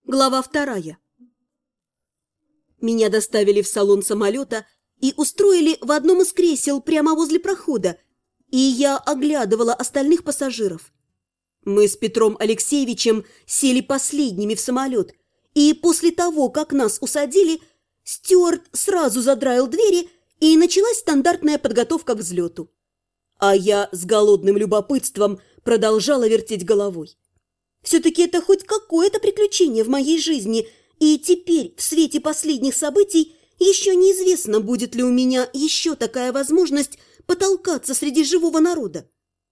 Глава 2. Меня доставили в салон самолета и устроили в одном из кресел прямо возле прохода, и я оглядывала остальных пассажиров. Мы с Петром Алексеевичем сели последними в самолет, и после того, как нас усадили, стюард сразу задраил двери, и началась стандартная подготовка к взлету. А я с голодным любопытством продолжала вертеть головой. Все-таки это хоть какое-то приключение в моей жизни, и теперь, в свете последних событий, еще неизвестно, будет ли у меня еще такая возможность потолкаться среди живого народа.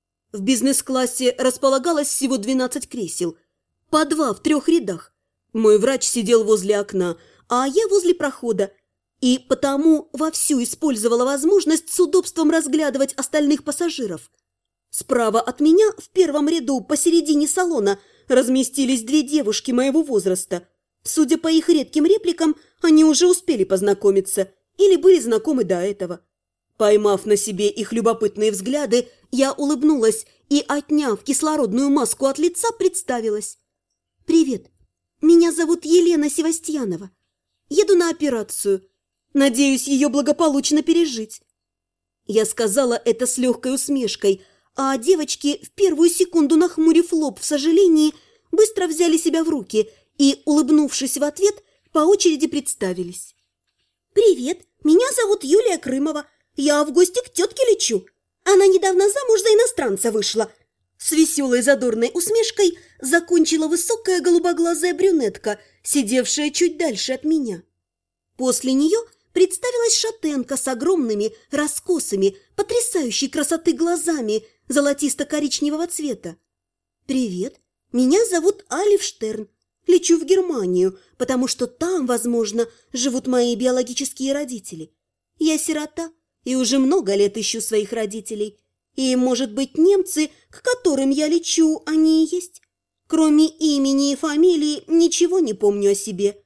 В бизнес-классе располагалось всего 12 кресел, по 2 в 3 рядах. Мой врач сидел возле окна, а я возле прохода, и потому вовсю использовала возможность с удобством разглядывать остальных пассажиров. Справа от меня, в первом ряду, посередине салона, разместились 2 девушки моего возраста. Судя по их редким репликам, они уже успели познакомиться или были знакомы до этого. Поймав на себе их любопытные взгляды, я улыбнулась и, отняв кислородную маску от лица, представилась. «Привет, меня зовут Елена Севастьянова. Еду на операцию. Надеюсь, ее благополучно пережить». Я сказала это с легкой усмешкой, а девочки, в первую секунду нахмурив лоб в сожалении, быстро взяли себя в руки и, улыбнувшись в ответ, по очереди представились. «Привет, меня зовут Юлия Крымова. Я в гости к тетке лечу. Она недавно замуж за иностранца вышла». С веселой задорной усмешкой закончила высокая голубоглазая брюнетка, сидевшая чуть дальше от меня. После нее представилась шатенка с огромными, раскосыми, потрясающей красоты глазами золотисто-коричневого цвета. «Привет, меня зовут Алиф Штерн. Лечу в Германию, потому что там, возможно, живут мои биологические родители. Я сирота и уже много лет ищу своих родителей. И, может быть, немцы, к которым я лечу, они и есть. Кроме имени и фамилии ничего не помню о себе».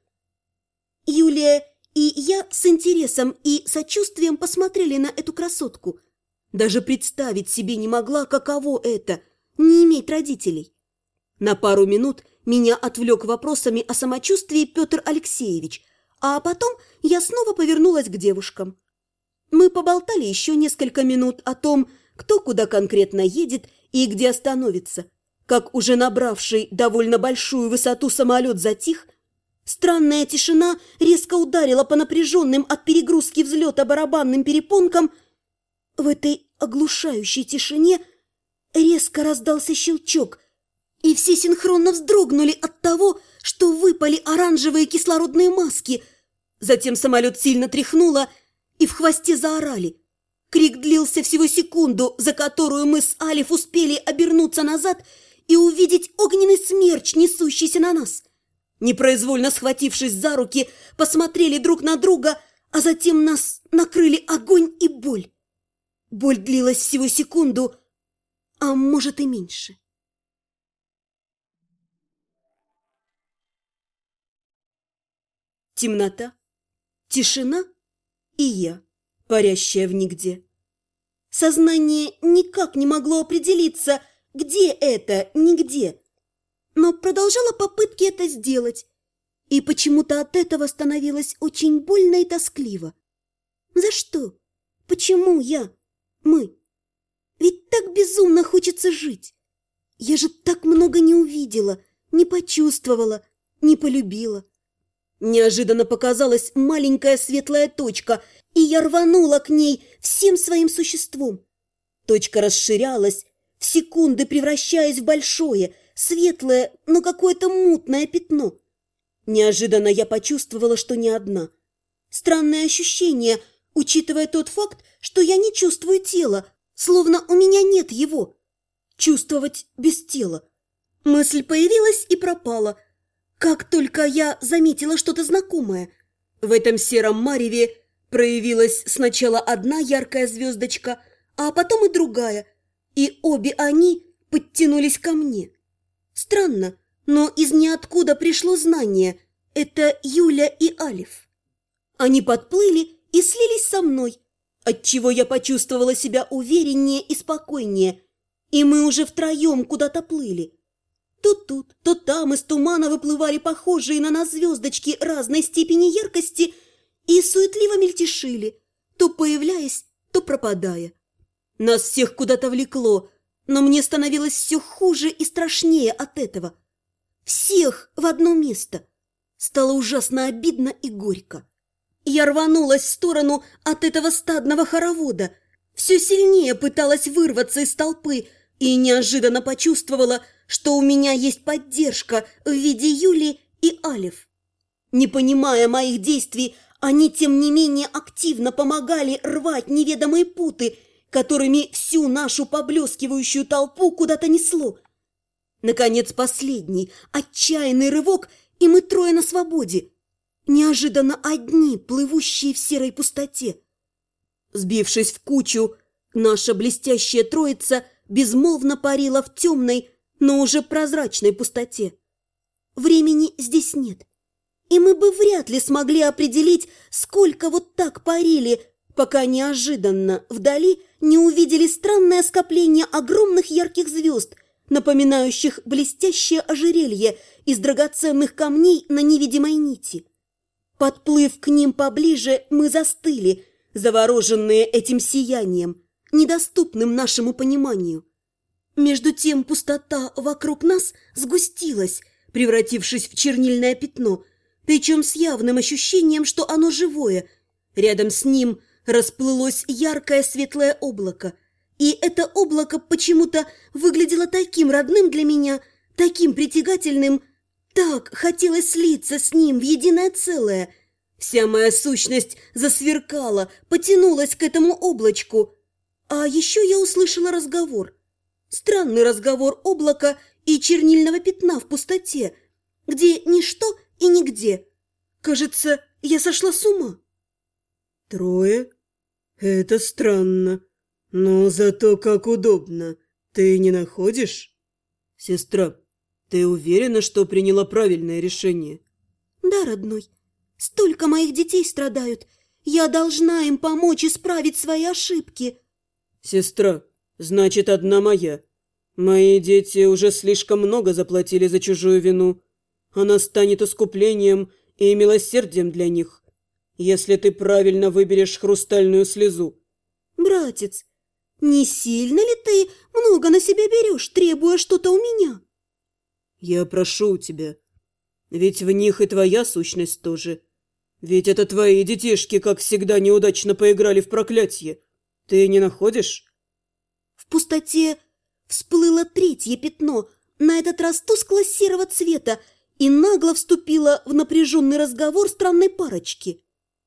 Юлия и я с интересом и сочувствием посмотрели на эту красотку. Даже представить себе не могла, каково это – не иметь родителей. На пару минут меня отвлек вопросами о самочувствии Петр Алексеевич, а потом я снова повернулась к девушкам. Мы поболтали еще несколько минут о том, кто куда конкретно едет и где остановится. Как уже набравший довольно большую высоту самолет затих, странная тишина резко ударила по напряженным от перегрузки взлета барабанным перепонкам. В этой оглушающей тишине резко раздался щелчок, и все синхронно вздрогнули от того, что выпали оранжевые кислородные маски. Затем самолет сильно тряхнуло, и в хвосте заорали. Крик длился всего секунду, за которую мы с Алиф успели обернуться назад и увидеть огненный смерч, несущийся на нас. Непроизвольно схватившись за руки, посмотрели друг на друга, а затем нас накрыли огонь и боль. Боль длилась всего секунду, а может и меньше. Темнота, тишина и я, парящая в нигде. Сознание никак не могло определиться, где это, нигде, но продолжало попытки это сделать, и почему-то от этого становилось очень больно и тоскливо. За что? Почему я? Мы? Ведь так безумно хочется жить. Я же так много не увидела, не почувствовала, не полюбила. Неожиданно показалась маленькая светлая точка, и я рванула к ней всем своим существом. Точка расширялась, в секунды превращаясь в большое, светлое, но какое-то мутное пятно. Неожиданно я почувствовала, что не одна. Странное ощущение, учитывая тот факт, что я не чувствую тела, словно у меня нет его. Чувствовать без тела. Мысль появилась и пропала. Как только я заметила что-то знакомое. В этом сером мареве проявилась сначала одна яркая звездочка, а потом и другая, и обе они подтянулись ко мне. Странно, но из ниоткуда пришло знание. Это Юля и Алиф. Они подплыли и слились со мной, отчего я почувствовала себя увереннее и спокойнее, и мы уже втроем куда-то плыли. То тут, то там из тумана выплывали похожие на нас звездочки разной степени яркости и суетливо мельтешили, то появляясь, то пропадая. Нас всех куда-то влекло, но мне становилось все хуже и страшнее от этого. Всех в одно место. Стало ужасно обидно и горько. Я рванулась в сторону от этого стадного хоровода, все сильнее пыталась вырваться из толпы и неожиданно почувствовала, что у меня есть поддержка в виде Юли и Алиф. Не понимая моих действий, они, тем не менее, активно помогали рвать неведомые путы, которыми всю нашу поблескивающую толпу куда-то несло. Наконец, последний, отчаянный рывок, и мы трое на свободе. Неожиданно одни, плывущие в серой пустоте. Сбившись в кучу, наша блестящая троица безмолвно парила в темной, но уже прозрачной пустоте. Времени здесь нет, и мы бы вряд ли смогли определить, сколько вот так парили, пока неожиданно вдали не увидели странное скопление огромных ярких звезд, напоминающих блестящее ожерелье из драгоценных камней на невидимой нити. Подплыв к ним поближе, мы застыли, завороженные этим сиянием, недоступным нашему пониманию. Между тем пустота вокруг нас сгустилась, превратившись в чернильное пятно, причем с явным ощущением, что оно живое. Рядом с ним расплылось яркое светлое облако, и это облако почему-то выглядело таким родным для меня, таким притягательным. Так хотелось слиться с ним в единое целое. Вся моя сущность засверкала, потянулась к этому облачку. А еще я услышала разговор. Странный разговор облака и чернильного пятна в пустоте, где ничто и нигде. Кажется, я сошла с ума. Трое? Это странно. Но зато как удобно. Ты не находишь? Сестра, ты уверена, что приняла правильное решение? Да, родной. Столько моих детей страдают. Я должна им помочь исправить свои ошибки. Сестра, значит, одна моя. Мои дети уже слишком много заплатили за чужую вину. Она станет искуплением и милосердием для них, если ты правильно выберешь хрустальную слезу. Братец, не сильно ли ты много на себя берешь, требуя что-то у меня? Я прошу у тебя, ведь в них и твоя сущность тоже. Ведь это твои детишки, как всегда, неудачно поиграли в проклятие. Ты не находишь? В пустоте всплыло третье пятно, на этот раз тускло-серого цвета, и нагло вступило в напряженный разговор странной парочки.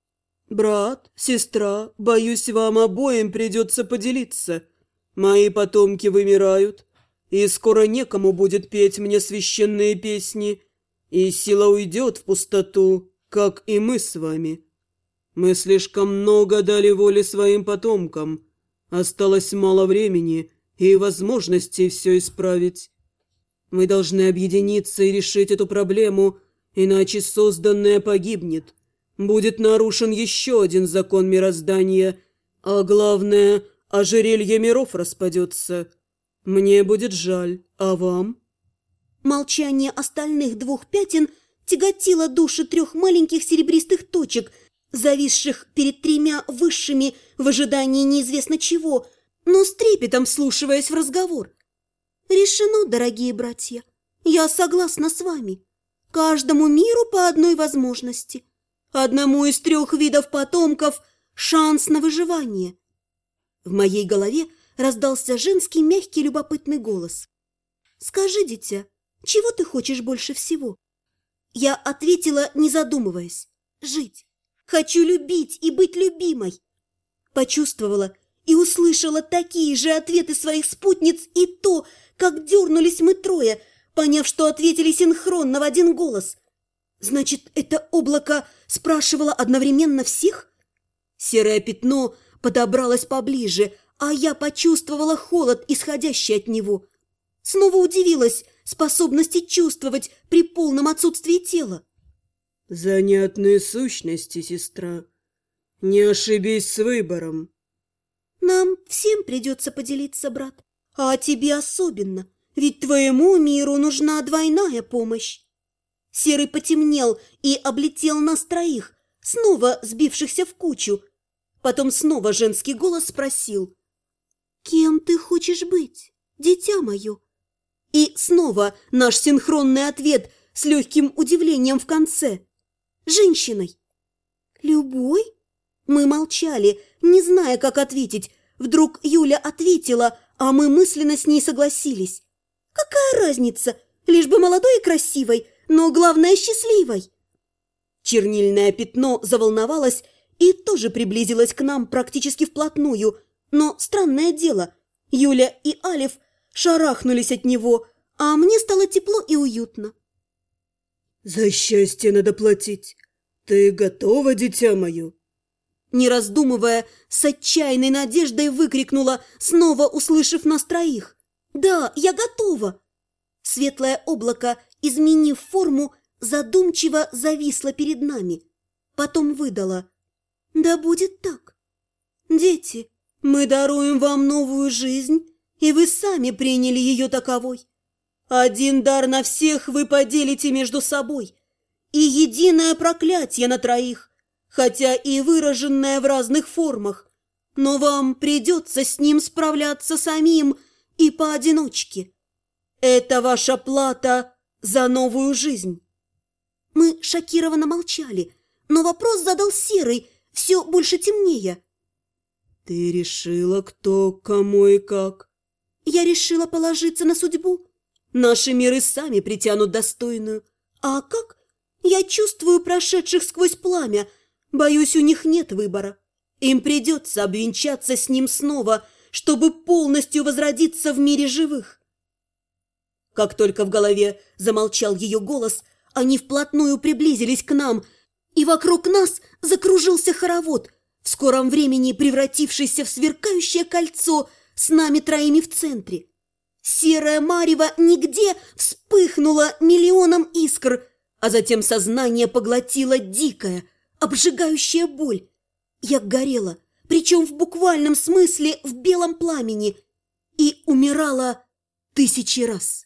«Брат, сестра, боюсь, вам обоим придется поделиться. Мои потомки вымирают, и скоро некому будет петь мне священные песни, и сила уйдет в пустоту, как и мы с вами. Мы слишком много дали воли своим потомкам, осталось мало времени и возможностей все исправить. Мы должны объединиться и решить эту проблему, иначе созданное погибнет. Будет нарушен еще один закон мироздания, а главное, ожерелье миров распадется. Мне будет жаль, а вам?» Молчание остальных двух пятен тяготило души трех маленьких серебристых точек, зависших перед тремя высшими в ожидании неизвестно чего, но с трепетом вслушиваясь в разговор. «Решено, дорогие братья. Я согласна с вами. Каждому миру по одной возможности. Одному из трех видов потомков шанс на выживание». В моей голове раздался женский мягкий любопытный голос. «Скажи, дитя, чего ты хочешь больше всего?» Я ответила, не задумываясь. «Жить. Хочу любить и быть любимой». Почувствовала и услышала такие же ответы своих спутниц и то, как дернулись мы трое, поняв, что ответили синхронно в один голос. Значит, это облако спрашивало одновременно всех? Серое пятно подобралось поближе, а я почувствовала холод, исходящий от него. Снова удивилась способности чувствовать при полном отсутствии тела. «Занятные сущности, сестра. Не ошибись с выбором». «Нам всем придется поделиться, брат, а тебе особенно, ведь твоему миру нужна двойная помощь. Серый потемнел и облетел нас троих, снова сбившихся в кучу. Потом снова женский голос спросил: «Кем ты хочешь быть, дитя мое?» И снова наш синхронный ответ с легким удивлением в конце: «Женщиной». «Любой?» Мы молчали, не зная, как ответить. Вдруг Юля ответила, а мы мысленно с ней согласились. «Какая разница? Лишь бы молодой и красивой, но главное счастливой». Чернильное пятно заволновалось и тоже приблизилось к нам практически вплотную. Но странное дело, Юля и Алиф шарахнулись от него, а мне стало тепло и уютно. «За счастье надо платить. Ты готова, дитя мое?» Не раздумывая, с отчаянной надеждой выкрикнула, снова услышав нас троих: «Да, я готова!» Светлое облако, изменив форму, задумчиво зависло перед нами. Потом выдало: «Да будет так. Дети, мы даруем вам новую жизнь, и вы сами приняли ее таковой. Один дар на всех вы поделите между собой, и единое проклятие на троих, хотя и выраженное в разных формах, но вам придется с ним справляться самим и поодиночке. Это ваша плата за новую жизнь». Мы шокированно молчали, но вопрос задал Серый, все больше темнее. «Ты решила, кто, кому и как?» Я решила положиться на судьбу. Наши миры сами притянут достойную. А как? Я чувствую прошедших сквозь пламя. Боюсь, у них нет выбора. Им придется обвенчаться с ним снова, чтобы полностью возродиться в мире живых. Как только в голове замолчал ее голос, они вплотную приблизились к нам, и вокруг нас закружился хоровод, в скором времени превратившийся в сверкающее кольцо с нами троими в центре. Серое марево нигде вспыхнуло миллионом искр, а затем сознание поглотила дикая, обжигающая боль. Я горела, причем в буквальном смысле в белом пламени, и умирала 1000 раз.